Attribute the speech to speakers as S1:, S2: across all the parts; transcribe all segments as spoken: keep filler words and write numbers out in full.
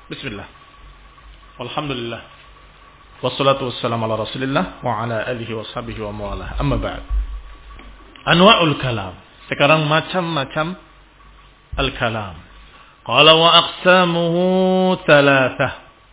S1: Bismillah. Alhamdulillah. Wassalatu wassalamu ala Rasulillah wa ala alihi washabihi wa mawalah. Amma ba'd. Anwa'ul kalam. Sekarang macam-macam al-kalam. Qala wa aqsamuhu thalathah.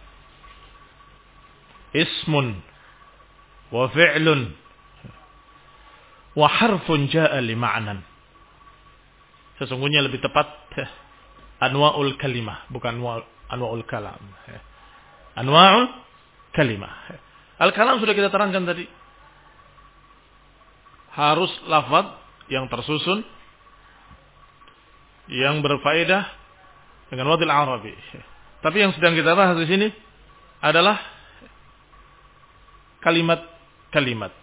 S1: Ismun wa fi'lun wa harfun ja'a li ma'nan. Sesungguhnya lebih tepat anwa'ul kalimah, bukan anwa'ul kalam. Anwa'ul kalimah. Al-kalam sudah kita terangkan tadi. Harus lafaz yang tersusun, yang berfaedah dengan wadil Arabi. Tapi yang sedang kita bahas di sini adalah kalimat-kalimat.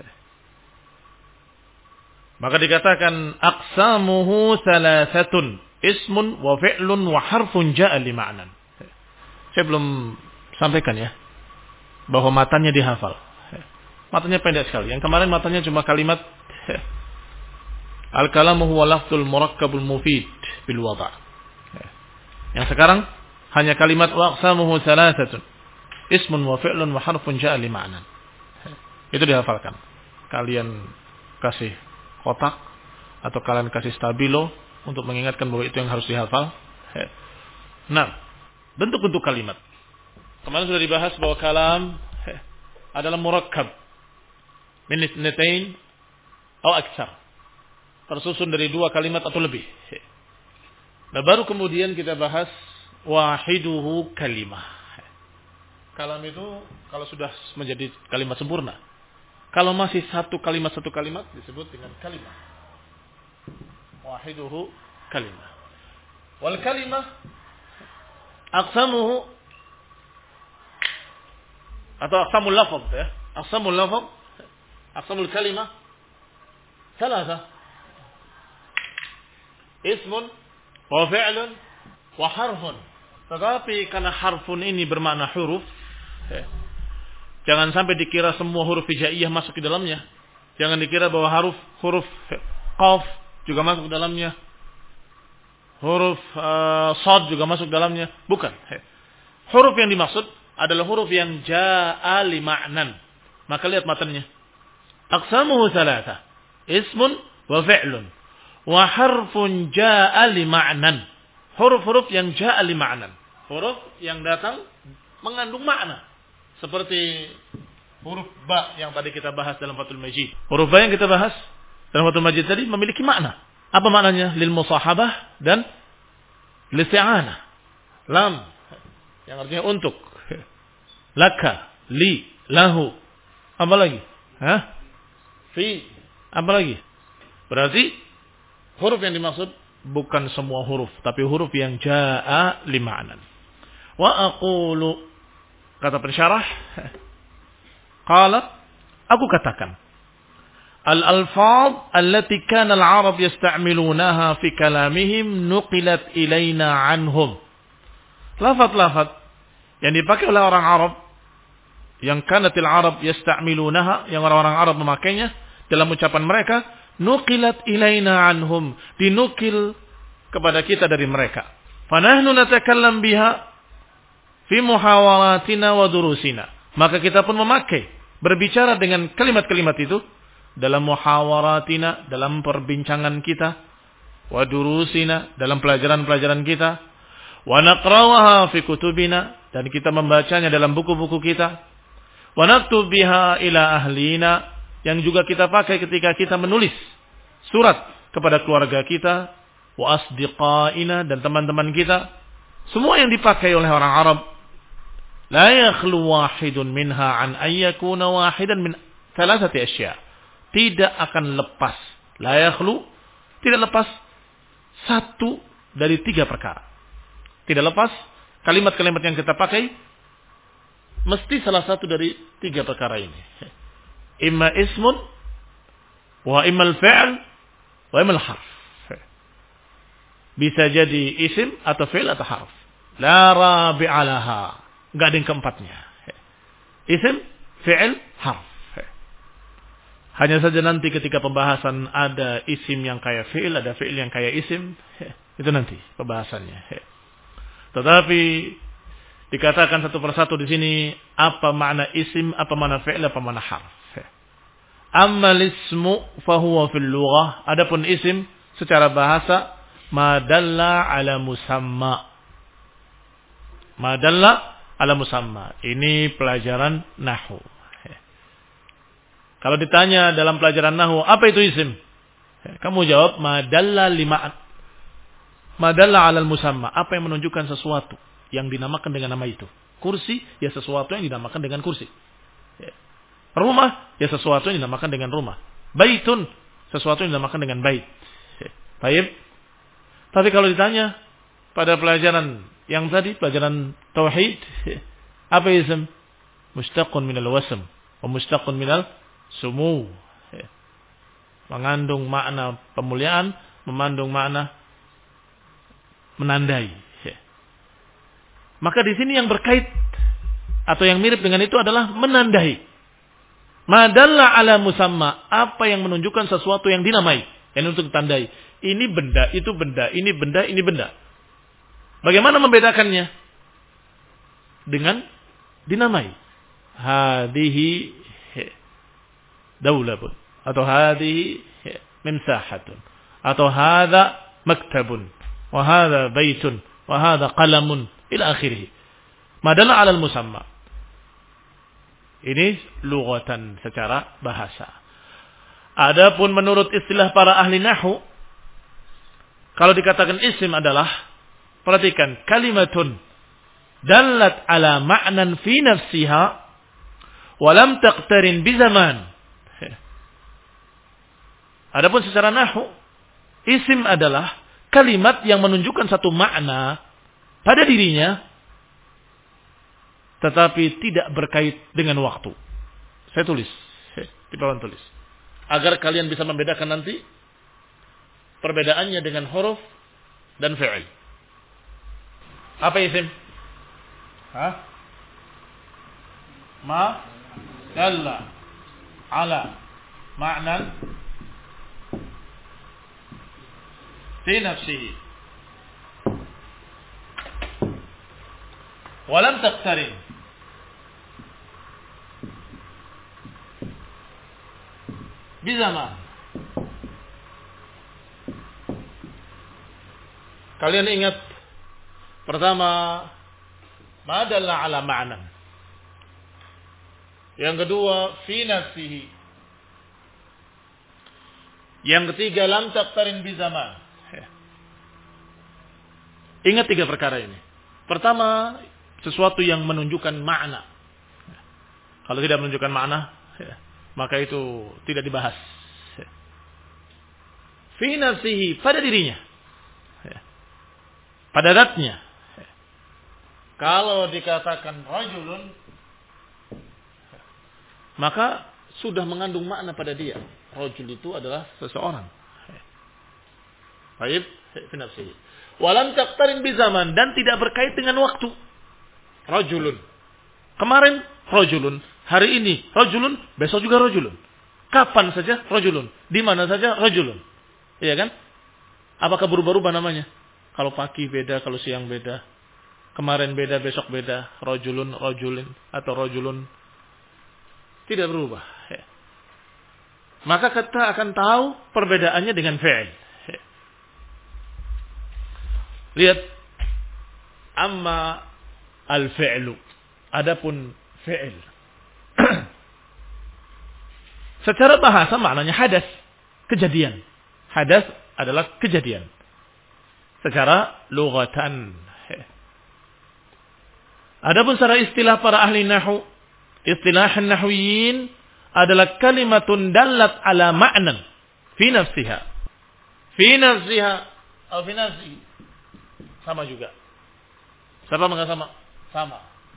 S1: Maka dikatakan aqsamuhu thalathatun, ismun wa fi'lun wa harfun ja'a li ma'nan. Saya belum sampaikan ya bahwa matanya dihafal. Matanya pendek sekali. Yang kemarin matanya cuma kalimat al-kalamu huwa lafzul murakkabul mufid bil wada'. Yang sekarang hanya kalimat wa aqsamuhu thalathatun, ismun wa fi'lun wa harfun ja'a li ma'nan. Itu dihafalkan. Kalian kasih kotak atau kalian kasih stabilo untuk mengingatkan bahwa itu yang harus dihafal. Nah, bentuk-bentuk kalimat. Kemarin sudah dibahas bahwa kalam adalah murakkab min itsnatain atau aktsar. Tersusun dari dua kalimat atau lebih. Nah, baru kemudian kita bahas wahiduhu kalimah. Kalam itu kalau sudah menjadi kalimat sempurna. Kalau masih satu kalimat satu kalimat disebut dengan kalimah. Wahiduhu kalimah. Wal kalimah aqsamuhu atau aqsamul lafaz ya. Aqsamul lafaz, aqsamul kalimah thalatha. Ismun wa fi'lun wa harfun. Tetapi karena harfun ini bermakna huruf, ya, jangan sampai dikira semua huruf hijaiyah masuk ke dalamnya. Jangan dikira bahwa huruf huruf qaf juga masuk ke dalamnya. Huruf uh, shad juga masuk ke dalamnya. Bukan. Huruf yang dimaksud adalah huruf yang jaa'a li ma'nan. Maka lihat matanya. Aqsamuhu thalatha. Ismun wa fi'lun wa harfun jaa'a li ma'nan. Huruf-huruf yang jaa'a li ma'nan. Huruf yang datang mengandung makna. Seperti huruf ba yang tadi kita bahas dalam Fathul Majid. Huruf ba yang kita bahas dalam Fathul Majid tadi memiliki makna. Apa maknanya? Lil musahabah dan listi'anah. Lam yang artinya untuk. Laka, li, lahu. Apa lagi? Hah? Fi. Apa lagi? Berarti huruf yang dimaksud bukan semua huruf, tapi huruf yang jaa'a li ma'nan. Wa aqulu, kata pensyarah, qala, aku katakan, al-alfaz allati kana al-arab yasta'milunaha fi kalamihim nuqilat ilaina anhum. Lafaz-lafaz yang dipakai oleh orang Arab, yang kanatil Arab yasta'milunaha, yang orang-orang Arab memakainya dalam ucapan mereka, nuqilat ilaina anhum, dinukil kepada kita dari mereka. Fa nahnu natakallam biha fi muhawaratina wa durusina. Maka kita pun memakai, berbicara dengan kalimat-kalimat itu dalam muhawaratina, dalam perbincangan kita, wa durusina, dalam pelajaran-pelajaran kita, wa naqrawaha fi kutubina, dan kita membacanya dalam buku-buku kita, wa naktub biha ila ahlina, yang juga kita pakai ketika kita menulis surat kepada keluarga kita, wa asdiqaina, dan teman-teman kita. Semua yang dipakai oleh orang Arab, la yakhlu wahidun minha an ayyakuna wahidan min thalathati asya'. Tidak akan lepas, la yakhlu, tidak lepas satu dari tiga perkara. Tidak lepas kalimat-kalimat yang kita pakai mesti salah satu dari tiga perkara ini. Imma ismun wa imma al-fi'l wa imma al-harf. Bisa jadi isim atau fi'l atau harf. La rabi'a laha. Enggak ada yang keempatnya. Isim, fi'il, harf. Hanya saja nanti ketika pembahasan ada isim yang kayak fi'il, ada fi'il yang kayak isim, itu nanti pembahasannya. Tetapi dikatakan satu persatu di sini apa makna isim, apa makna fi'il, apa makna harf. Amma ismu fahuwa fil lughah, adapun isim secara bahasa ma dalla ala musamma. Ma dalla ala musamma. Ini pelajaran nahwu. Kalau ditanya dalam pelajaran nahwu, apa itu isim? Kamu jawab ma dalla lima ma dalla ala musamma, apa yang menunjukkan sesuatu yang dinamakan dengan nama itu. Kursi, ya sesuatu yang dinamakan dengan kursi. Rumah, ya sesuatu yang dinamakan dengan rumah. Baitun, sesuatu yang dinamakan dengan bait. Baik. Tapi kalau ditanya pada pelajaran yang tadi, pelajaran tauhid, apa isim? Mustaqun minal wasm, wa mustaqun minal sumu. Mengandung makna pemuliaan, mengandung makna menandai. Maka di sini yang berkait atau yang mirip dengan itu adalah menandai. Madalla ala musamma, apa yang menunjukkan sesuatu yang dinamai, yang untuk ditandai. Ini benda, itu benda, ini benda, ini benda. Bagaimana membedakannya? Dengan dinamai. Hadihi daulatun, atau hadihi mimsahatun, atau hadza maktabun, wa hadza baitun, wa hadza qalamun, ila akhirih. Madalla ala musamma. Ini lughatan, secara bahasa. Adapun menurut istilah para ahli nahwu, kalau dikatakan isim adalah, perhatikan, kalimatun dallat ala ma'nan fi nafsiha wa lam taqtarin bi zaman. Adapun secara nahwu, isim adalah kalimat yang menunjukkan satu makna pada dirinya, tetapi tidak berkait dengan waktu. Saya tulis, di bawah tulis, agar kalian bisa membedakan nanti perbedaannya dengan huruf dan fi'il. Apa isim? Hah? Ma dalla ala ma'nan fi nafsihi wa lam taqtarin bizaman. Kalian ingat pertama, ma dalla ala ma'nan. Yang kedua, fi nafsihi. Yang ketiga, lam taqtarin bizaman. Ingat tiga perkara ini. Pertama, sesuatu yang menunjukkan makna. Kalau tidak menunjukkan makna, maka itu tidak dibahas. Fi nafsihi, pada dirinya, pada zatnya. Kalau dikatakan rajulun, maka sudah mengandung makna pada dia. Rajul itu adalah seseorang. Baik, fi nafsihi. Walam taqtarin bi zaman, dan tidak berkait dengan waktu. Rajulun. Kemarin rajulun, hari ini rajulun, besok juga rajulun. Kapan saja rajulun, di mana saja rajulun. Iya kan? Apakah berubah-ubah namanya? Kalau pagi beda, kalau siang beda. Kemarin beda, besok beda. Rajulun, rajulin, atau rajulun. Tidak berubah. Maka kita akan tahu perbedaannya dengan fi'il. Lihat, amma al-fi'lu, adapun fi'il. Secara bahasa maknanya hadas, kejadian. Hadas adalah kejadian. Secara lughatan. Adapun secara istilah para ahli nahwu, istilah nahwiyin adalah kalimatun dallat ala ma'nan fi nafsiha. Fi nafsiha atau fi nafsihi. Sama juga. Sama enggak sama? Sama.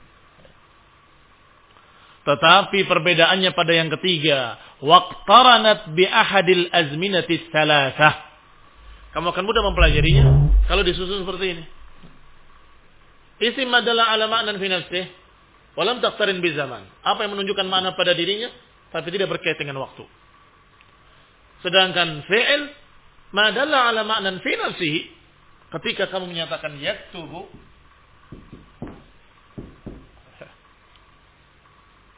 S1: Tetapi perbedaannya pada yang ketiga, waqtaranat bi ahadil azminati tsalatsah. Kamu akan mudah mempelajarinya kalau disusun seperti ini. Isim adalah ala ma'nan fi nafsihi wa lam taqtarin bi zaman. Apa yang menunjukkan makna pada dirinya tapi tidak berkait dengan waktu. Sedangkan fi'il ma dalla ala ma'nan fi nafsihi, ketika kamu menyatakan yaktubu,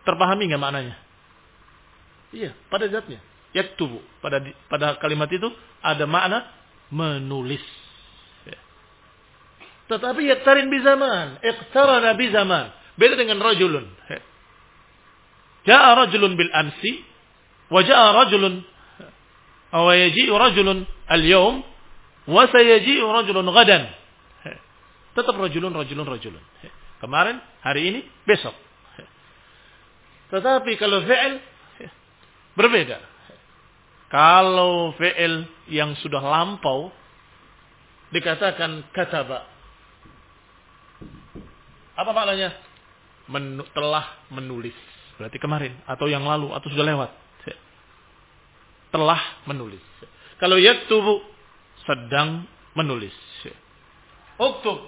S1: Terpahami nggak maknanya? Iya, pada zatnya. Yaktubu. Pada pada kalimat itu ada makna menulis. Ya. Tetapi yaktarin bi zaman, iqtarana bi zaman. Beda dengan rajulun. Ya. Ja'a rajulun bil amsi wa ja'a rajulun wa yaji'u rajulun al-yawm wa sayaji'u rajulun ghadan. Ya. Tetap rajulun rajulun rajulun. Ya. Kemarin, hari ini, besok. Ya. Tetapi kalau fi'il ya, berbeda. Kalau fi'il yang sudah lampau dikatakan kataba. Apa maknanya? Men, telah menulis. Berarti kemarin atau yang lalu atau sudah lewat. Telah menulis. Kalau yaktubu sedang menulis. Uktub.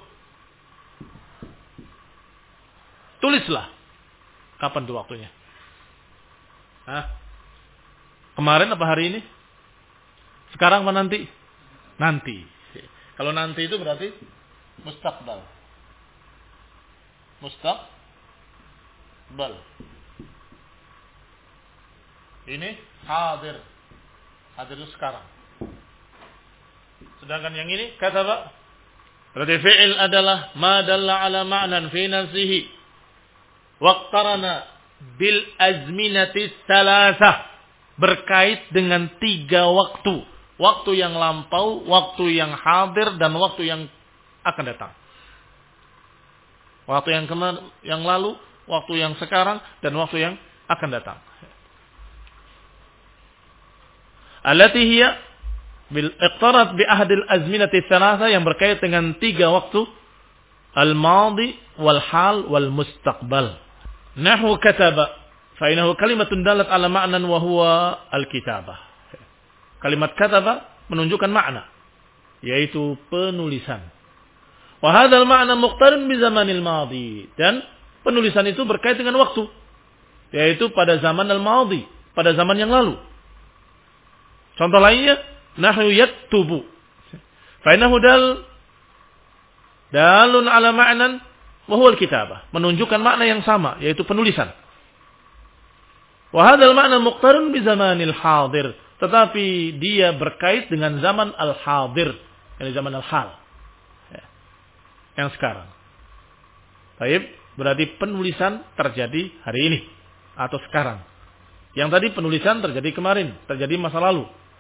S1: Tulislah. Kapan tuh waktunya? Hah? Kemarin apa hari ini? Sekarang apa nanti? Nanti. Kalau nanti itu berarti mustaqbal. Mustaqbal. Ini hadir. Hadir itu sekarang. Sedangkan yang ini kata Pak, berarti fi'il adalah ma dalla ala ma'nan fi nafsihi waqtarana bil azminati tsalasah, berkait dengan tiga waktu. Waktu yang lampau, waktu yang hadir, dan waktu yang akan datang. Waktu yang kemarin, yang lalu, waktu yang sekarang, dan waktu yang akan datang. Allati hiya bil iqtarat bi ahdil azminati tsalatsa, yang berkait dengan tiga waktu, al-madi wal hal wal mustaqbal. Nahwu kataba fa innahu kalimatun dalat ala ma'nan wa huwa al-kitabah. Kalimat kataba menunjukkan makna, yaitu penulisan. Wa hadzal ma'na muqtarin bi zamanil madi, dan penulisan itu berkait dengan waktu, yaitu pada zaman al-madi, pada zaman yang lalu. Contoh lainnya, nahyu yaktubu. Fa innahu dal dalun ala ma'nan wa huwa al-kitabah, menunjukkan makna yang sama, yaitu penulisan. Wa hadzal ma'na muqtarun bi zamanil hadir, tetapi dia berkait dengan zaman al-hadir, yakni zaman al-hal. Ya. Yang sekarang. Baik, berarti penulisan terjadi hari ini atau sekarang. Yang tadi penulisan terjadi kemarin, terjadi masa lalu.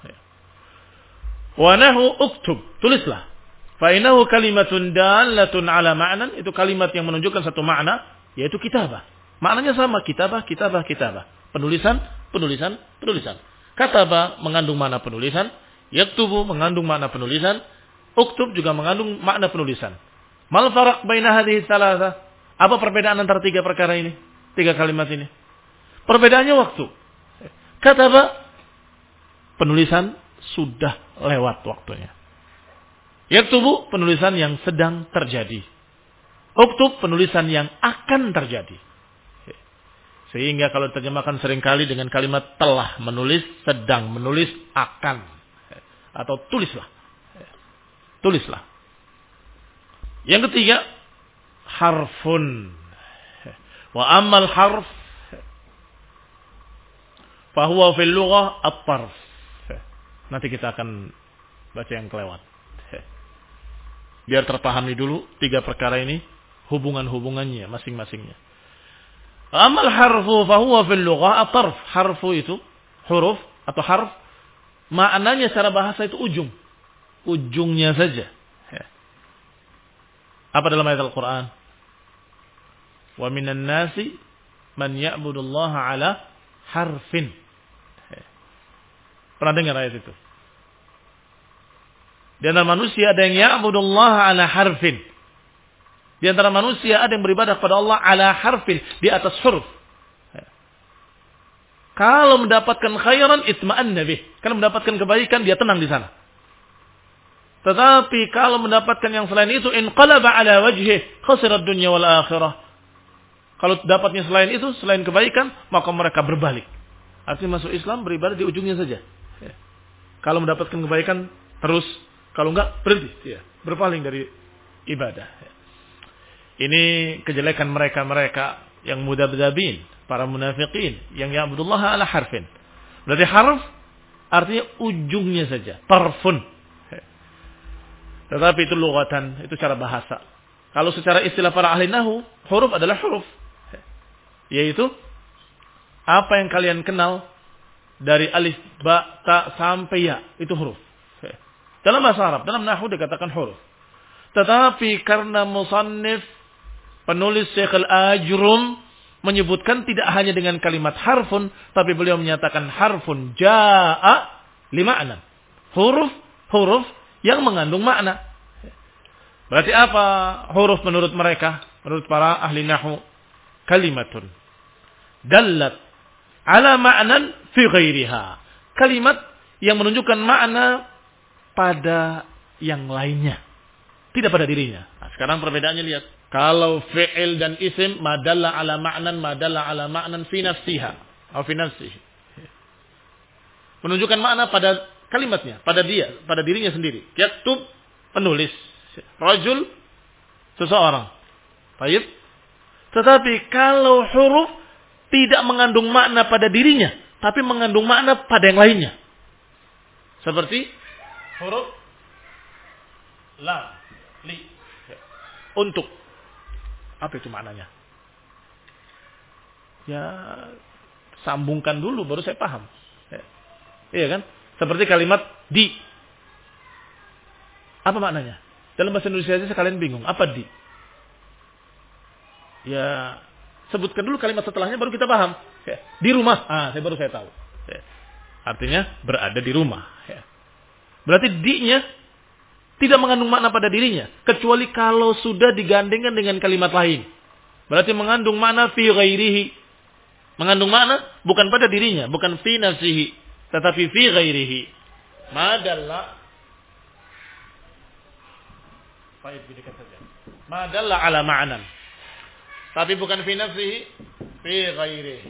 S1: Wa nahu uktub, tulislah. Fa innahu kalimatun dalatun ala ma'nan, itu kalimat yang menunjukkan satu makna, yaitu kitabah. Maknanya sama, kitabah, kitabah, kitabah. Penulisan, penulisan, penulisan. Kataba mengandung makna penulisan, yaktubu mengandung makna penulisan, uktub juga mengandung makna penulisan. Mal faraq baina hadhihi tsalatsa? Apa perbedaan antara tiga perkara ini? Tiga kalimat ini. Perbedaannya waktu. Kataba, penulisan sudah lewat waktunya. Yaktubu, penulisan yang sedang terjadi. Uktub, penulisan yang akan terjadi. Sehingga kalau terjemahkan seringkali dengan kalimat telah menulis, sedang menulis, akan. Atau tulislah. Tulislah. Yang ketiga, harfun. Wa ammal harf fahuwa fil lughah at-tarf. Nanti kita akan baca yang kelewat. Biar terpahami dulu tiga perkara ini, hubungan-hubungannya masing-masingnya. Amal harfu fahuwa fil lughah at-tarf. Harfu itu huruf atau harf, maknanya secara bahasa itu ujung. Ujungnya saja. Apa dalam ayat Al-Qur'an? Wa minan nasi man ya'budullaha ala harfin. Pernah dengar ayat itu? Di antara manusia ada yang ya'budullaha ala harfin. Di antara manusia ada yang beribadah kepada Allah ala harfin, di atas huruf. Kalau mendapatkan khairan itma'anna bih. Kalau mendapatkan kebaikan dia tenang di sana. Tetapi kalau mendapatkan yang selain itu, inqalaba ala wajhih, khasirat dunya wal akhirah. Kalau dapatnya selain itu, selain kebaikan, maka mereka berbalik. Artinya masuk Islam beribadah di ujungnya saja. Kalau mendapatkan kebaikan terus, kalau enggak berhenti, ya, berpaling dari ibadah. Ini kejelekan mereka-mereka yang mudabdabin, para munafikin yang ya'budullah ala harfin. Berarti harf artinya ujungnya saja, tarfun. Tetapi itu lughatan, itu cara bahasa. Kalau secara istilah para ahli nahwu, huruf adalah huruf. Yaitu apa yang kalian kenal dari alif, ba, ta sampai ya, itu huruf. Dalam bahasa Arab, dalam nahwu dikatakan huruf. Tetapi karena musannif penulis Syekh Al-Ajrum menyebutkan tidak hanya dengan kalimat harfun, tapi beliau menyatakan harfun jaa lima'na. Huruf, huruf yang mengandung makna. Berarti apa huruf menurut mereka? Menurut para ahli nahwu, kalimatun dallat ala ma'nan fi ghairiha. Kalimat yang menunjukkan makna pada yang lainnya, tidak pada dirinya. Nah, sekarang perbedaannya lihat. Kalau fi'il dan isim madalla ala ma'nan madalla ala ma'nan fi nafsiha atau fi nafsihi. Menunjukkan makna pada kalimatnya, pada dia, pada dirinya sendiri. Yaktub, penulis. Rajul, seseorang. Baik. Tetapi kalau huruf tidak mengandung makna pada dirinya, tapi mengandung makna pada yang lainnya. Seperti huruf la, li, untuk. Apa itu maknanya? Ya, sambungkan dulu baru saya paham. Ya. Iya kan? Seperti kalimat di. Apa maknanya? Dalam bahasa Indonesia aja sekalian bingung. Apa di? Ya, sebutkan dulu kalimat setelahnya baru kita paham. Ya. Di rumah. Ah, saya baru saya tahu. Ya. Artinya berada di rumah. Ya. Berarti di-nya tidak mengandung makna pada dirinya. Kecuali kalau sudah digandengkan dengan kalimat lain. Berarti mengandung makna fi ghairihi. Mengandung makna bukan pada dirinya. Bukan fi nafsihi. Tetapi fi ghairihi. Madalla. Baik, berikan saja. Madalla ala ma'nan. Tapi bukan fi nafsihi. Fi ghairihi.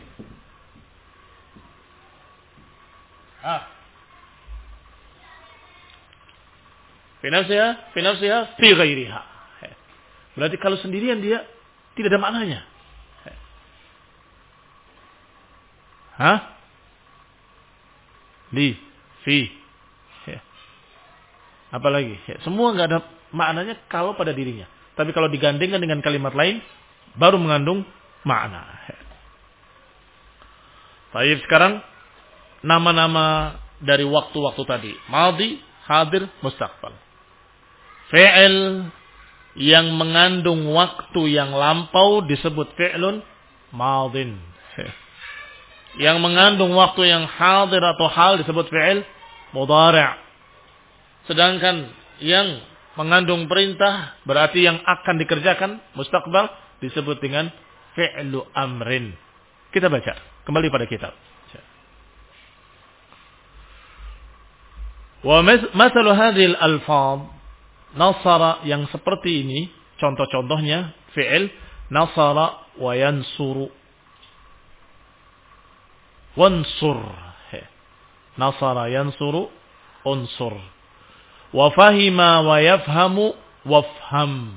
S1: Ah. Fi nafsiha, fi nafsiha, fi ghairiha. Berarti kalau sendirian dia tidak ada maknanya. Hah? Li, fi. Apalagi? Semua nggak ada maknanya kalau pada dirinya. Tapi kalau digandengkan dengan kalimat lain, baru mengandung makna. Baik, sekarang nama-nama dari waktu-waktu tadi. Madhi, hadir, mustaqbal. Fi'il yang mengandung waktu yang lampau disebut fi'lun madhin. Yang mengandung waktu yang hadir atau hal disebut fi'il mudhari'. Sedangkan yang mengandung perintah berarti yang akan dikerjakan mustaqbal disebut dengan fi'lu amrin. Kita baca kembali pada kitab. Wa masalu hadhil alfaz nasara yang seperti ini, contoh-contohnya fi'il nasara wa yansuru. Wansur. Nasara yansuru unsur. Wa fahima wa yafhamu wafham.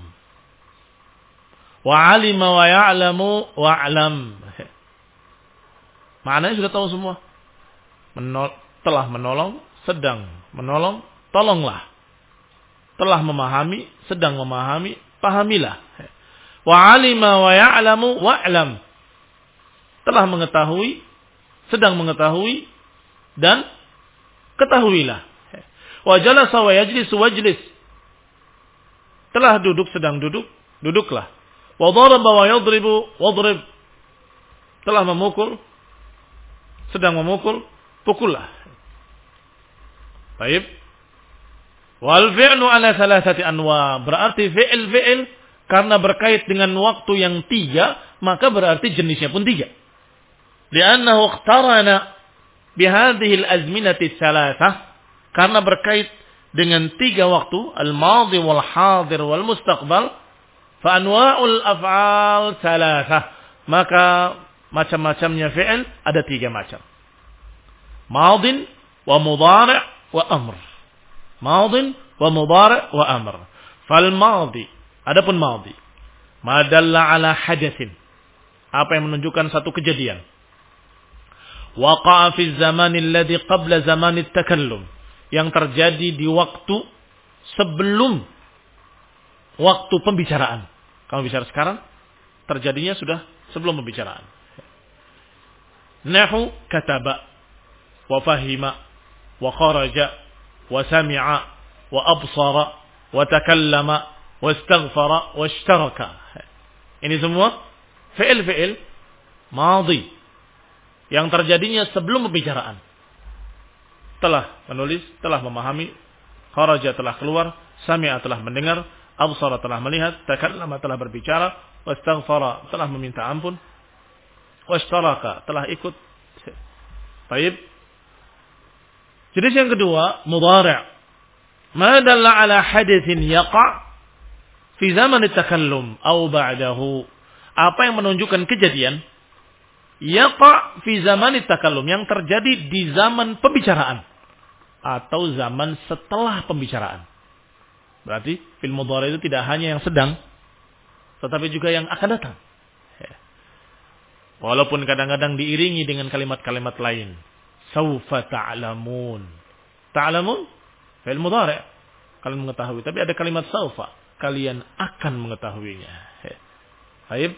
S1: Wa alima wa ya'lamu wa'lam. Maknanya sudah tahu semua. Menol, telah menolong, sedang menolong, tolonglah. Telah memahami, sedang memahami, pahamilah. Wa alima wa ya'lamu wa'lam. Telah mengetahui, sedang mengetahui, dan ketahuilah. Wa jalasa wa yajlis wajlis. Telah duduk, sedang duduk, duduklah. Wa daraba wa yadribu wadrib. Telah memukul, sedang memukul, pukullah. Baik. Wal fi'lu ala thalathati anwa. Berarti fi'il-fi'il karena berkait dengan waktu yang tiga, maka berarti jenisnya pun tiga. Li'annahu iqtarana bihadhihi al-azminati thalathah. Karena berkait dengan tiga waktu, al-madhi wal hadir wal mustaqbal, fa anwa'ul af'al thalathah. Maka macam-macamnya fi'il ada tiga macam. Madin wa mudhari' wa amr. Madin wa mudhari' wa amr. Fal madhi, adapun madhi, ma dalla ala hadatsin. Apa yang menunjukkan satu kejadian. Waqa'a fi zamanil ladzi qabla zamanit takallum. Yang terjadi di waktu sebelum waktu pembicaraan. Kamu bicara sekarang, terjadinya sudah sebelum pembicaraan. Nahu kataba wa fahima wa kharaja wa sami'a wa absara wa takallama wa istaghfara wa ishtaraka. Ini semua fi'il-fi'il madhi yang terjadinya sebelum pembicaraan. Telah menulis, telah memahami, kharaja telah keluar, sami'a telah mendengar, absara telah melihat, takallama telah berbicara, wastaghfara telah meminta ampun, washtaraka telah ikut. Baik. Jenis yang kedua, mudhari'. Ma dalla ala haditsin yaqa' fi zaman at-takallum aw ba'dahu. Apa yang menunjukkan kejadian yaqa' fi zaman at-takallum, yang terjadi di zaman pembicaraan atau zaman setelah pembicaraan. Berarti fil mudhari' itu tidak hanya yang sedang, tetapi juga yang akan datang. Walaupun kadang-kadang diiringi dengan kalimat-kalimat lain. Saufa ta'lamun. Ta'lamun fil mudhari', kalian mengetahui, tapi ada kalimat saufa, kalian akan mengetahuinya. Baik.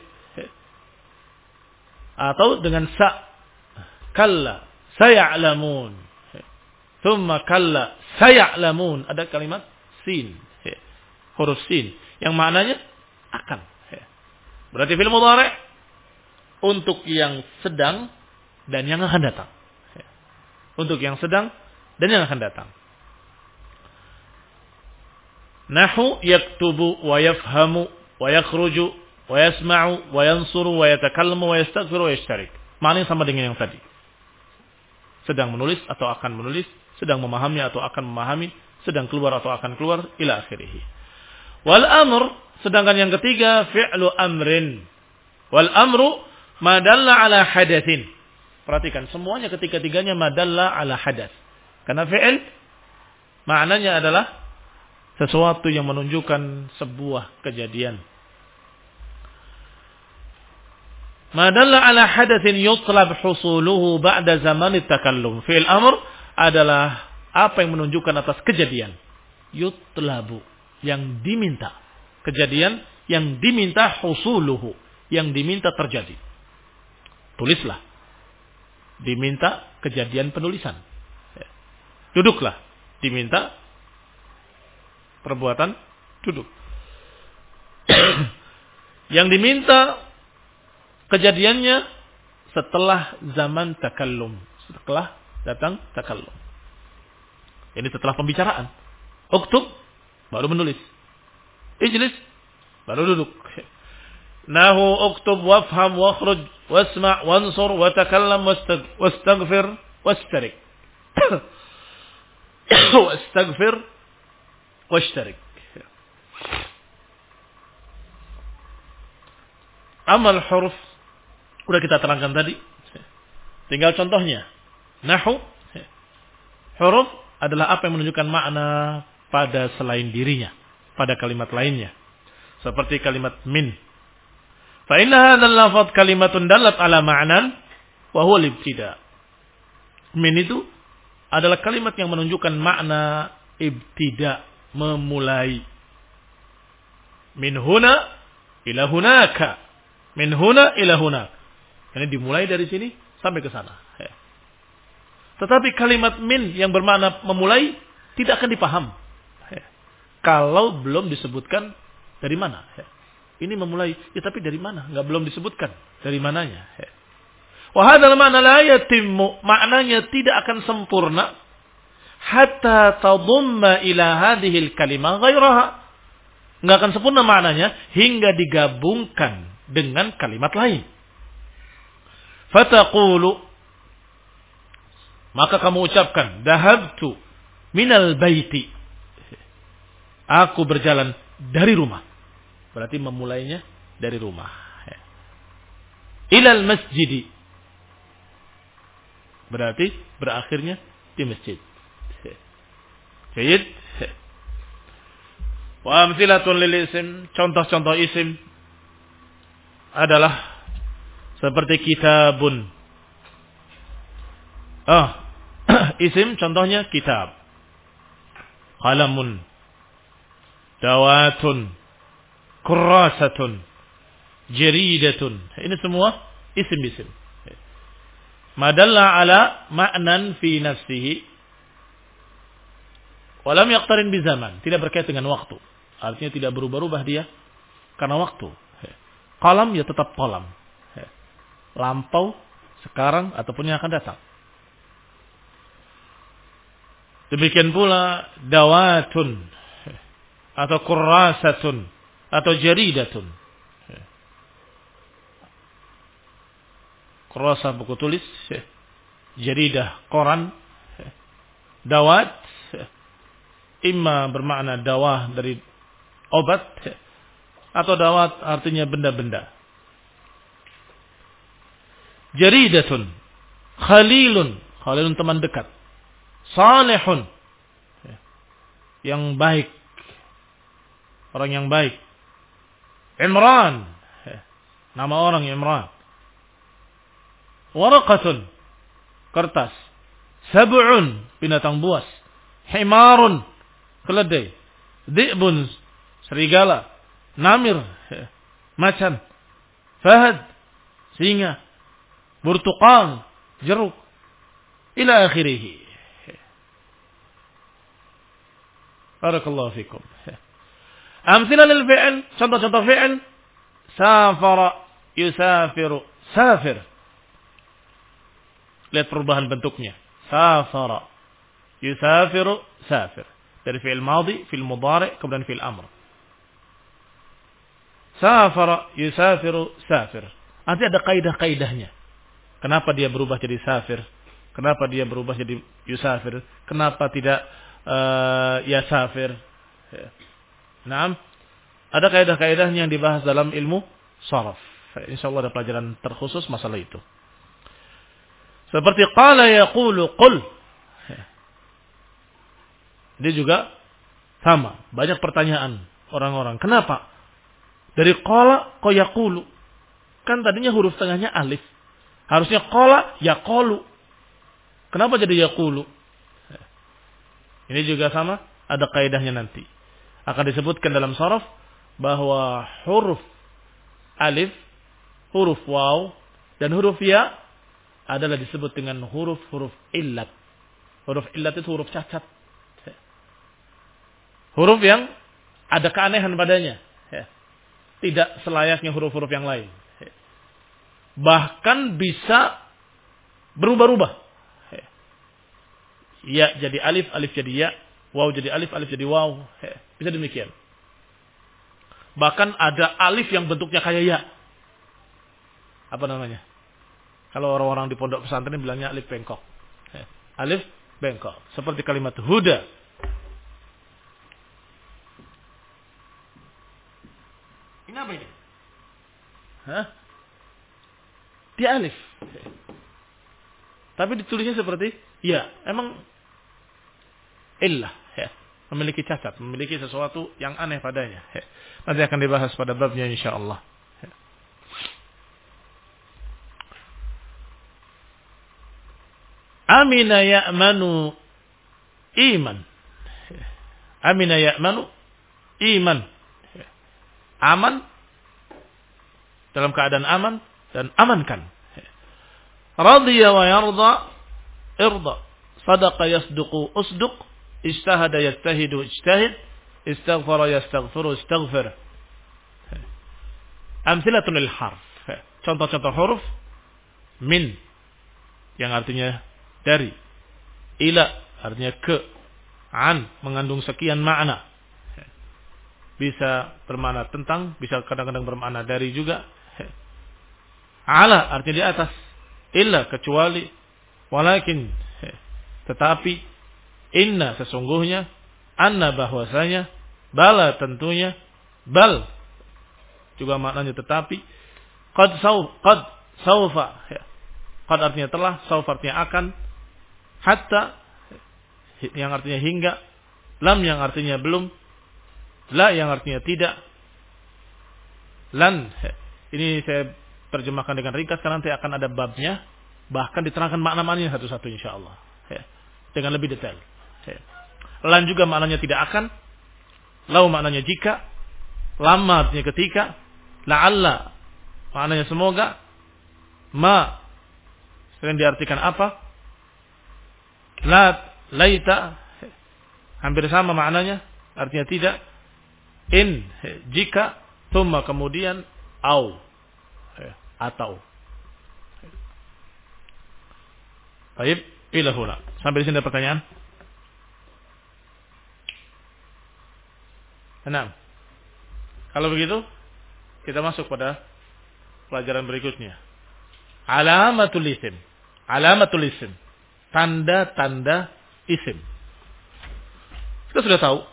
S1: Atau dengan sa, kalla saya'lamun. Thumma kalla saya'lamun, ada kalimat sin, huruf sin yang maknanya akan. Berarti fil mudhari' untuk yang sedang dan yang akan datang. Untuk yang sedang dan yang akan datang. Nahu yaktubu wa yafhamu wa yakhruju wa yasma'u wa yansuru wa yatakallamu wa yastaghfiru wa yashtarik. Maknanya sama dengan yang tadi. Sedang menulis atau akan menulis, sedang memahami atau akan memahami, sedang keluar atau akan keluar, ila akhirih. Wal amr, sedangkan yang ketiga fi'lu amrin. Wal amru madalla ala hadatsin. Perhatikan, semuanya ketiga-tiganya madalla ala hadath. Karena fi'il maknanya adalah sesuatu yang menunjukkan sebuah kejadian. Madalla ala hadatsin yutlab husuluhu ba'da zamanit takallum. Fi'il amr adalah apa yang menunjukkan atas kejadian. Yutlabu, yang diminta. Kejadian yang diminta husuluhu, yang diminta terjadi. Tulislah. Diminta kejadian penulisan. Duduklah. Diminta perbuatan duduk. Yang diminta kejadiannya setelah zaman takallum. Setelah datang takallum. Ini setelah pembicaraan. Uktub, baru menulis. Ijlis, baru duduk. Nahu uktub wafham wakhruj wasma' wansur watakallam wastaghfir washtarik. Wastaghfir washtarik. Amal huruf sudah kita terangkan tadi. Tinggal contohnya. Nahu, huruf adalah apa yang menunjukkan makna pada selain dirinya, pada kalimat lainnya. Seperti kalimat min. Fa inna hadzal lafadz kalimatun dallat ala ma'nan wa huwa al-ibtida. Min itu adalah kalimat yang menunjukkan makna ibtida, memulai. Min huna ila hunaka. Min huna ila hunak. Ini dimulai dari sini sampai ke sana. Tetapi kalimat min yang bermakna memulai tidak akan dipaham kalau belum disebutkan dari mana. Ini memulai, ya tapi dari mana? Enggak, belum disebutkan dari mananya. Wa hadzal ma'na la yatimmu, maknanya tidak akan sempurna hatta tadumma ila hadhil kalimah ghairaha. Enggak akan sempurna maknanya hingga digabungkan dengan kalimat lain. Fataqulu, maka kamu ucapkan, dahabtu minal baiti, aku berjalan dari rumah. Berarti memulainya dari rumah. Ilal masjidi, berarti berakhirnya di masjid. Baik. Wa amtsilatun lil isim, contoh-contoh isim adalah Seperti kitabun. Oh, isim contohnya kitab. Qalamun. Dawatun. Kurrasatun. Jaridatun. Ini semua isim-isim. Madalla ala ma'nan fi nafsihi. Walam yaqtarin bi zaman. Tidak berkait dengan waktu. Artinya tidak berubah-ubah dia karena waktu. Qalam ya tetap qalam. Lampau, sekarang, ataupun yang akan datang. Demikian pula dawatun atau kurrasatun atau jaridatun. Kurrasah buku tulis, jaridah koran, dawat imma bermakna dawah dari obat atau dawat artinya benda-benda. Jaridatun, khalilun, khalilun teman dekat. Salihun, yang baik, orang yang baik. Imran, nama orang Imran. Waraqatun, kertas. Sab'un, binatang buas. Himarun, keledai. Di'bun, serigala. Namir, macan. Fahad, singa. Burtuqal, jeruk. Ila akhirih. Barakallahu fikum. Amthila lil fi'l, contoh-contoh fi'l. Safara, yusafiru, safir. Lihat perubahan bentuknya. Safara, yusafiru, safir. Dari fi'il madhi, fi'il mudhari, kemudian fi'il amr. Safara, yusafiru, safir. Nanti ada kaidah-kaidahnya. Kenapa dia berubah jadi safir? Kenapa dia berubah jadi yusafir? Kenapa tidak uh, yasafir? Ya. Naam. Ada kaidah-kaidahnya yang dibahas dalam ilmu sharaf. Insyaallah ada pelajaran terkhusus masalah itu. Seperti qala yaqulu qul. Dia juga sama. Banyak pertanyaan orang-orang. Kenapa? Dari qala kok yaqulu. Kan tadinya huruf tengahnya alif. Harusnya qala yaqulu. Kenapa jadi yaqulu? Ini juga sama. Ada kaidahnya nanti. Akan disebutkan dalam sharaf bahwa huruf alif, huruf waw, dan huruf ya adalah disebut dengan huruf-huruf illat. Huruf illat itu huruf cacat. Huruf yang ada keanehan padanya. Tidak selayaknya huruf-huruf yang lain. Bahkan bisa berubah-ubah. Ya jadi alif, alif jadi ya. Waw jadi alif, alif jadi waw. Bisa demikian. Bahkan ada alif yang bentuknya kayak ya. Apa namanya? Kalau orang-orang di pondok pesantren bilangnya alif bengkok. Alif bengkok. Seperti kalimat huda. Ini apa ini? Hah? Dia alif. Tapi ditulisnya seperti ya. Emang illah. Ya. Memiliki cacat. Memiliki sesuatu yang aneh padanya. Ya. Nanti akan dibahas pada babnya insyaAllah. Ya. Amina ya'manu iman. Ya. Amina ya'manu iman. Ya. Aman. Dalam keadaan aman. Dan amankan. Ya. Radhiya wa yarda. Irda. Sadaqa yasduqu usduq. Ijtahada yastahidu ijtahid. Istaghfara yastaghfiru istaghfir. Amthilatun lil harf. Contoh-contoh huruf. Min. Yang artinya dari. Ila. Artinya ke. An. Mengandung sekian makna. Bisa bermakna tentang. Bisa kadang-kadang bermakna dari juga. Ala. Artinya di atas. Illa. Kecuali. Walakin. Tetapi. Inna sesungguhnya, anna bahwasanya, bala tentunya, bal juga maknanya tetapi, qad sauf, qad saufa, ya. Qad artinya telah, sauf artinya akan, hatta yang artinya hingga, lam yang artinya belum, la yang artinya tidak, lan. Ini saya terjemahkan dengan ringkas karena nanti akan ada babnya, bahkan diterangkan makna-maknanya satu-satu insyaallah. Ya, dengan lebih detail. Ya. Lan juga maknanya tidak akan, lau maknanya jika, lama artinya ketika, la'alla maknanya semoga, ma sering diartikan apa, la laita hampir sama maknanya, artinya tidak, in jika, thumma kemudian, au atau. Baik, ila huna. Sampai di sini ada pertanyaan? Enam. Kalau begitu, kita masuk pada pelajaran berikutnya. Alamatul isim. Alamatul isim. Tanda-tanda isim. Kita sudah tahu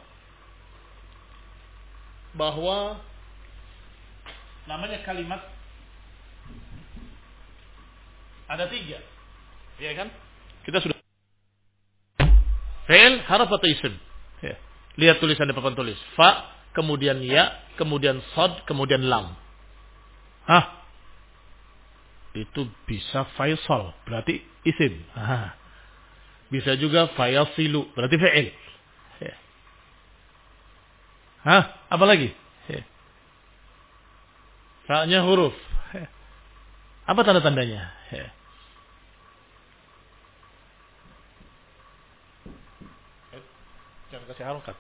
S1: bahwa namanya kalimat ada tiga. Ya kan? Kita sudah fi'il, harf atau isim. Ya. Lihat tulisan di papan tulis. Fa, kemudian ya, kemudian sad, kemudian lam. Hah? Itu bisa faisal, berarti isim. Hah. Bisa juga fayasilu, berarti fi'il. Ya. Hah? Apa lagi? Ya. Fa-nya huruf. Ya. Apa tanda-tandanya? Ya. Jangan kasih harokat.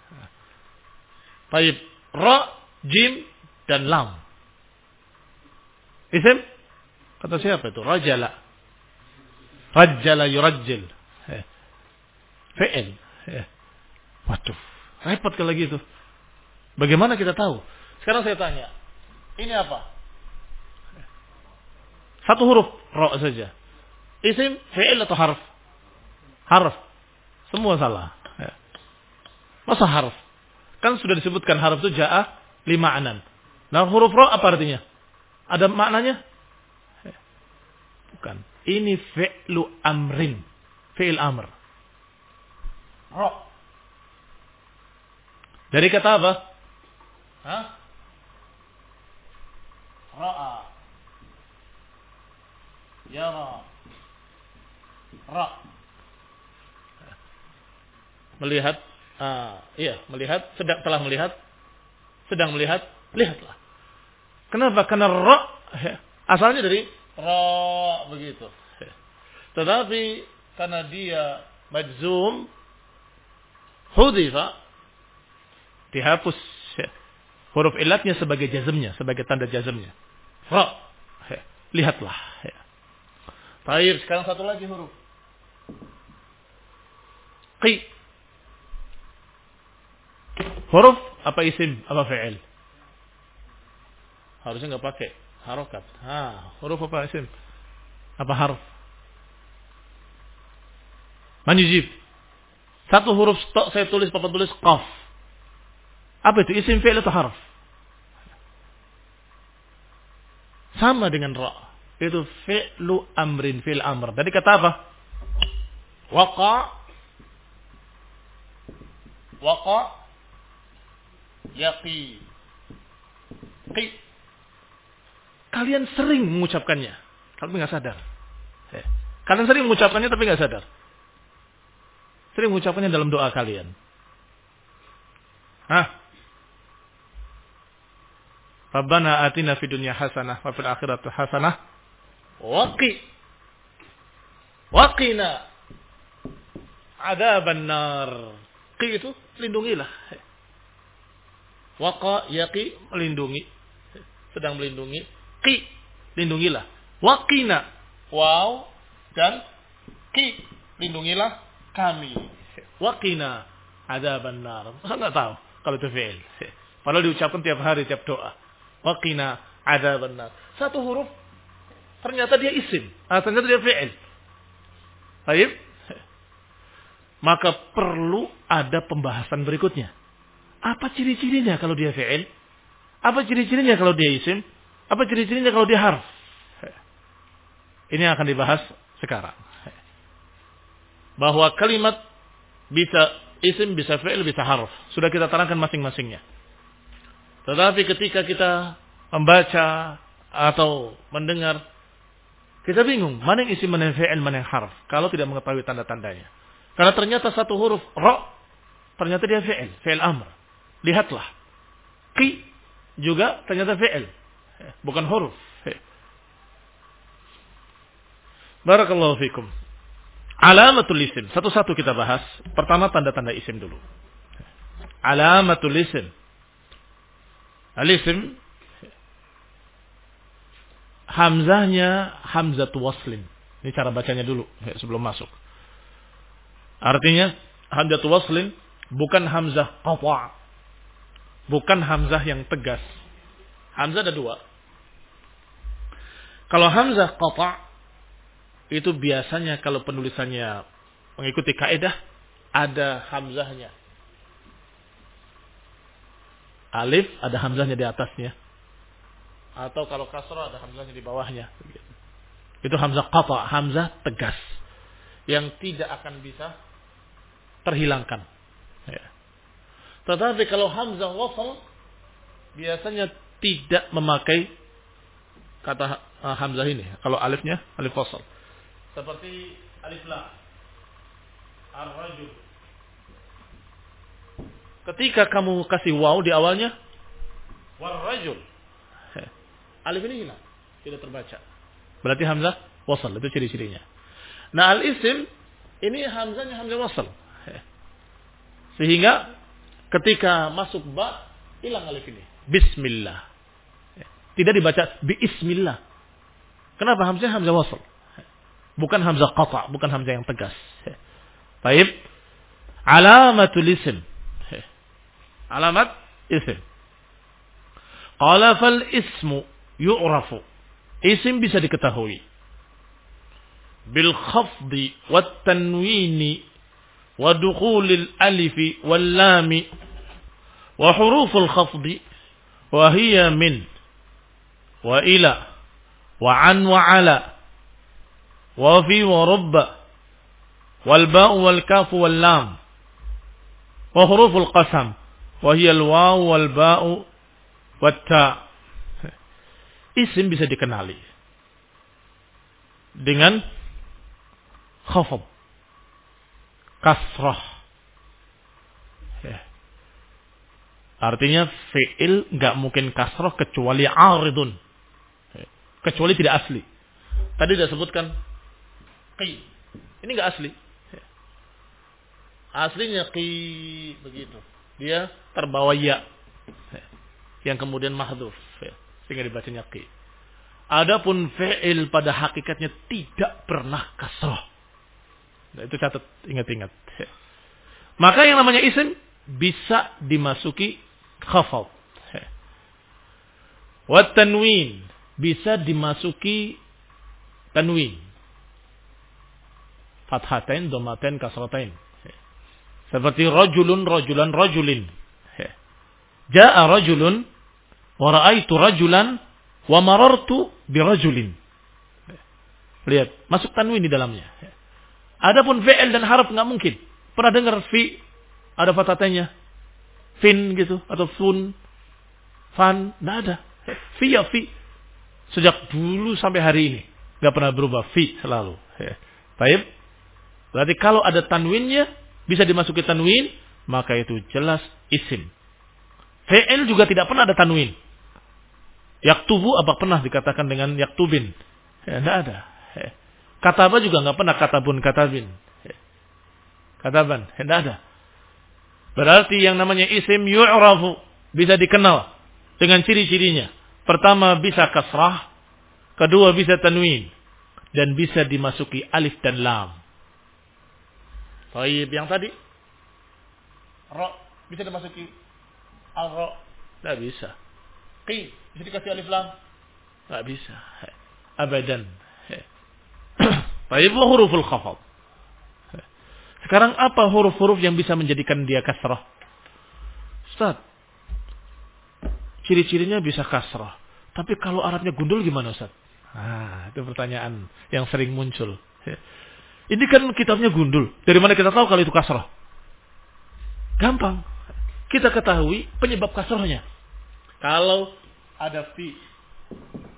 S1: Baik, ra, jim, dan lam. Isim? Kata siapa itu? Rajala. Rajala yurajjil. Fi'il. Waduh, repot kalau gitu. Bagaimana kita tahu? Sekarang saya tanya. Ini apa? Satu huruf ra saja. Isim, fi'il atau harf? Harf. Semua salah. Masa harf? Kan sudah disebutkan harf itu ja'a lima anan. Nah huruf ra apa artinya? Ada maknanya? Bukan. Ini fi'lu amrin. Fi'il amr. Ra. Dari kata apa? Hah? Ra'a. Yara. Ra. Melihat. Ah, iya, melihat, sedang telah melihat, sedang melihat, lihatlah. Kenapa? Karena ra asalnya dari ra begitu. Tetapi karena dia majzum, hudzifa, dihapus huruf ilatnya sebagai jazmnya, sebagai tanda jazmnya. Ra, lihatlah. Baik, sekarang satu lagi huruf. Qi. Huruf apa isim apa fi'il? Harusnya nggak pakai harokat. Ha, huruf apa isim? Apa harf? Man yujib. Satu huruf stok saya tulis papan tulis qaf. Apa itu? Isim, fi'il atau harf? Sama dengan ra. Itu fi'lu amrin, fi'il amr. Tadi kata apa? Waqa. Waqa. Yaqi. Qi. Kalian sering mengucapkannya, tapi nggak sadar. Kalian sering mengucapkannya tapi nggak sadar. Sering mengucapkannya dalam doa kalian. Hah? Rabbana atina fid dunya hasanah wa fil akhirati hasanah wa qi waqina adzaban nar. Qi itu lindungilah. Waqa yaqi melindungi, sedang melindungi. Qi lindungilah. Waqina waw dan qi lindungilah kami. Waqina adzaban nar. Saya enggak tahu kalau itu fi'il. Padahal diucapkan tiap hari tiap doa. Waqina adzaban nar. Satu huruf ternyata dia isim, ah, ternyata dia fi'il. Baik. Maka perlu ada pembahasan berikutnya. Apa ciri-cirinya kalau dia fi'il? Apa ciri-cirinya kalau dia isim? Apa ciri-cirinya kalau dia harf? Ini yang akan dibahas sekarang. Bahwa kalimat bisa isim, bisa fi'il, bisa harf. Sudah kita terangkan masing-masingnya. Tetapi ketika kita membaca atau mendengar, kita bingung mana yang isim, mana yang fi'il, mana yang harf kalau tidak mengetahui tanda-tandanya. Karena ternyata satu huruf ra ternyata dia fi'il, fi'il amr. Lihatlah. Qi juga ternyata fi'il, bukan huruf. Barakallahu fikum. Alamatul isim. Satu-satu kita bahas. Pertama tanda-tanda isim dulu. Alamatul isim. Al-isim hamzahnya hamzatu waslin. Ini cara bacanya dulu sebelum masuk. Artinya hamzatu waslin bukan hamzah qata'. Bukan hamzah yang tegas. Hamzah ada dua. Kalau hamzah qata' itu biasanya kalau penulisannya mengikuti kaidah ada hamzahnya. Alif ada hamzahnya di atasnya. Atau kalau kasrah ada hamzahnya di bawahnya. Itu hamzah qata', hamzah tegas. Yang tidak akan bisa terhilangkan. Ya. Tetapi kalau hamzah wasl biasanya tidak memakai kata uh, hamzah ini. Kalau alifnya alif wasl. Seperti alif lam. Ar-rajul. Ketika kamu kasih waw di awalnya, war-rajul. Alif ini hilang, tidak terbaca. Berarti hamzah wasl, itu ciri-cirinya. Nah, al-isim ini hamzahnya hamzah wasl. Sehingga ketika masuk ba hilang alif ini. Bismillah. Tidak dibaca biismillah. Kenapa hamzahnya hamzah wasl? Bukan hamzah qata', bukan hamzah yang tegas. Baik. Alamatul isim. Alamat isim. Qala fal ismu yu'rafu. Isim bisa diketahui bil khafdi wat tanwini wa dukhulil alifi wal lami wa huruful khafdi wa hiya min wa ila wa an wa ala wa fi wa rubba wal ba'u wal kafu wal lam wa huruful qasam wa hiya al waw wal ba'u wat ta. Isim bisa dikenali dengan khafad, kasrah. Ya. Artinya fi'il enggak mungkin kasrah kecuali aridun. Ya. Kecuali tidak asli. Tadi sudah sebutkan qi. Ini enggak asli. Ya. Aslinya qi begitu. Dia terbawa ya. Ya. Yang kemudian mahdhuf. Ya. Sehingga dibacanya qi. Adapun fi'il pada hakikatnya tidak pernah kasrah. Nah, itu catat, ingat-ingat. Maka yang namanya isim bisa dimasuki khafad. Wa tanwin bisa dimasuki tanwin. Fathatain, dhammatain, kasratain. Seperti rajulun, rajulan, rajulin. Ja'a rajulun wa ra'aitu rajulan wa marartu bi rajulin. Lihat, masuk tanwin di dalamnya. Adapun fi'il dan harf enggak mungkin. Pernah dengar fi ada fathatanya? Fin gitu atau fun, fan, enggak ada. Fi ya fi. Sejak dulu sampai hari ini enggak pernah berubah, fi selalu. Baik. Berarti kalau ada tanwinnya bisa dimasuki tanwin, maka itu jelas isim. Fi'il juga tidak pernah ada tanwin. Yaktubu apa pernah dikatakan dengan yaktubin? Ya, tidak ada. Kataba juga nggak pernah katabun katabin. Kataban, tidak ada. Berarti yang namanya isim yu'rafu bisa dikenal dengan ciri-cirinya. Pertama bisa kasrah, kedua bisa tanwin, dan bisa dimasuki alif dan lam. Baik, yang tadi ra bisa dimasuki al-ra, tidak bisa. Qi bisa dikasih alif lam? Enggak bisa. Abadan. Baik, huruful khafad. Sekarang apa huruf-huruf yang bisa menjadikan dia kasrah? Ustaz, ciri-cirinya bisa kasrah. Tapi kalau Arabnya gundul gimana, Ustaz? Ah, itu pertanyaan yang sering muncul. Ini kan kitabnya gundul. Dari mana kita tahu kalau itu kasrah? Gampang. Kita ketahui penyebab kasrahnya. Kalau ada fi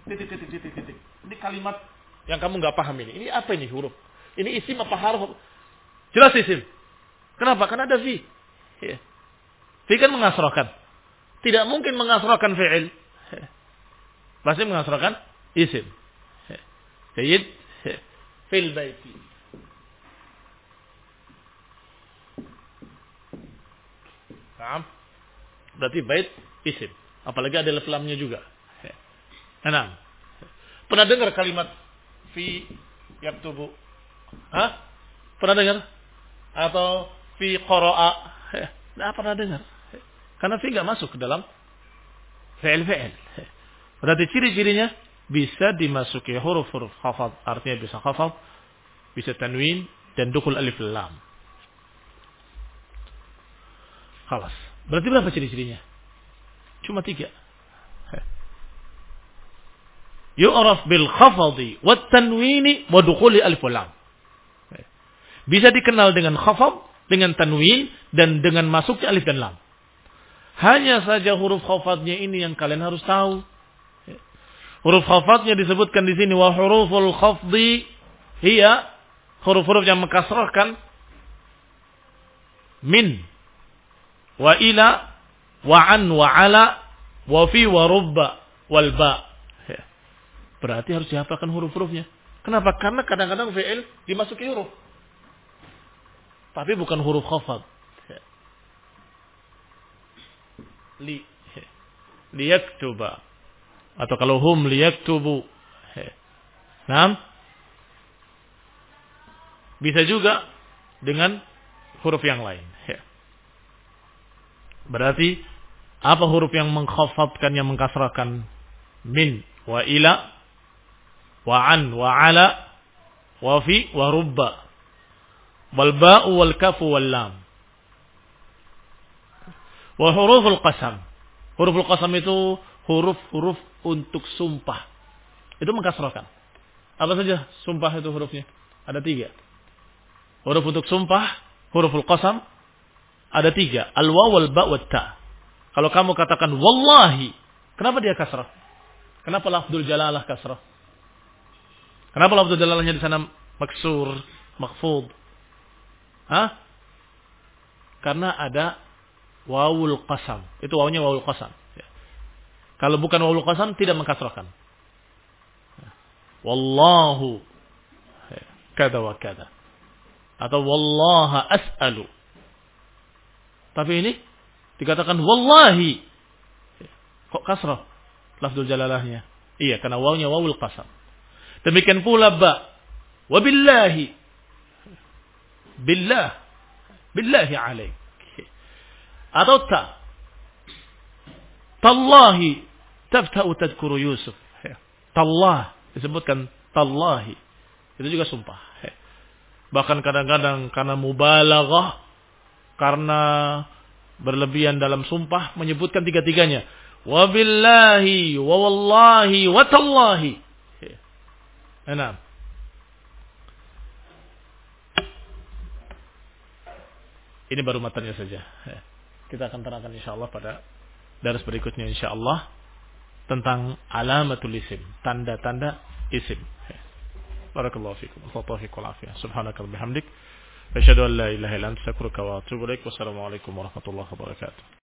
S1: titik titik titik titik. Ini kalimat yang kamu nggak paham ini. Ini apa ini huruf? Ini isim apa harf? Jelas isim. Kenapa? Karena ada fi. Ya. Fi kan mengasrahkan. Tidak mungkin mengasrahkan fi'il. Pasti mengasrahkan isim. Sayyid fil baiti. Paham? Berarti bait isim. Apalagi ada alif lamnya juga. Enam. Pernah dengar kalimat fi yaktubu? Hah? Pernah dengar? Atau fi qara'a? Tidak pernah dengar. Karena fi enggak masuk ke dalam fi'il-fi'il. Berarti ciri-cirinya bisa dimasuki huruf-huruf khafad, artinya bisa khafad, bisa tanwin dan dukul alif lam. Khalas. Berarti berapa ciri-cirinya? Cuma tiga. Yu'raf bil khafadi wat tanwini wa dukhuli alif lam. Bisa dikenal dengan khafad, dengan tanwin dan dengan masuknya alif dan lam. Hanya saja huruf khafadnya ini yang kalian harus tahu. Huruf khafadnya disebutkan di sini wa huruful khafdi hiya huruf-huruf yang mengkasrahkan min wa ila wa an wa ala wa fi wa rubba wal ba. Berarti harus dihafalkan huruf-hurufnya. Kenapa? Karena kadang-kadang fi'il dimasuki huruf. Tapi bukan huruf khafad. Li liyaktuba. Atau kalau hum liyaktubu. Naam. Bisa juga dengan huruf yang lain. Berarti apa huruf yang mengkhafadkan, yang mengkasrahkan? Min wa ila wa an wa ala wa fi wa rubba wal ba'u wal kafu wal lam. Wa huruful qasam. Huruful qasam itu huruf-huruf untuk sumpah. Itu mengkasrahkan. Apa saja sumpah itu hurufnya? Ada tiga. Huruf untuk sumpah, huruful qasam ada tiga. Al-waw wal ba' wat ta. Kalau kamu katakan wallahi, kenapa dia kasrah? Kenapa lafdzul jalalah kasrah? Kenapa lafdzul jalalahnya di sana maksur, makhfud? Hah? Karena ada wawul qasam. Itu wawunya wawul qasam. Ya. Kalau bukan wawul qasam tidak mengkasrahkan. Ya. Wallahu ya. Kada wa kada. Atau wallaha as'alu. Tapi ini dikatakan wallahi. Ya. Kok kasrah lafdzul jalalahnya? Iya, karena wawunya wawul qasam. Demikian pula ba. Wabillahi. Billah. Billahi alaik. Atau ta. Tallahi. Tafta'u tadkuru Yusuf. Tallah. Disebutkan tallahi. Itu juga sumpah. Bahkan kadang-kadang karena mubalaghah. Karena berlebihan dalam sumpah. Menyebutkan tiga-tiganya. Wabillahi. Wawallahi. Watallahi. Enam. Ini baru matanya saja. Kita akan terangkan insyaallah pada daras berikutnya insyaallah tentang alamatul isim, tanda-tanda isim. Barakallahu fikum. Taufiq wal afiyah. Subhanaka wa bihamdik, asyhadu an la ilaha illa anta, astaghfiruka wa atubu ilaik. Wassalamu alaikum warahmatullahi wabarakatuh.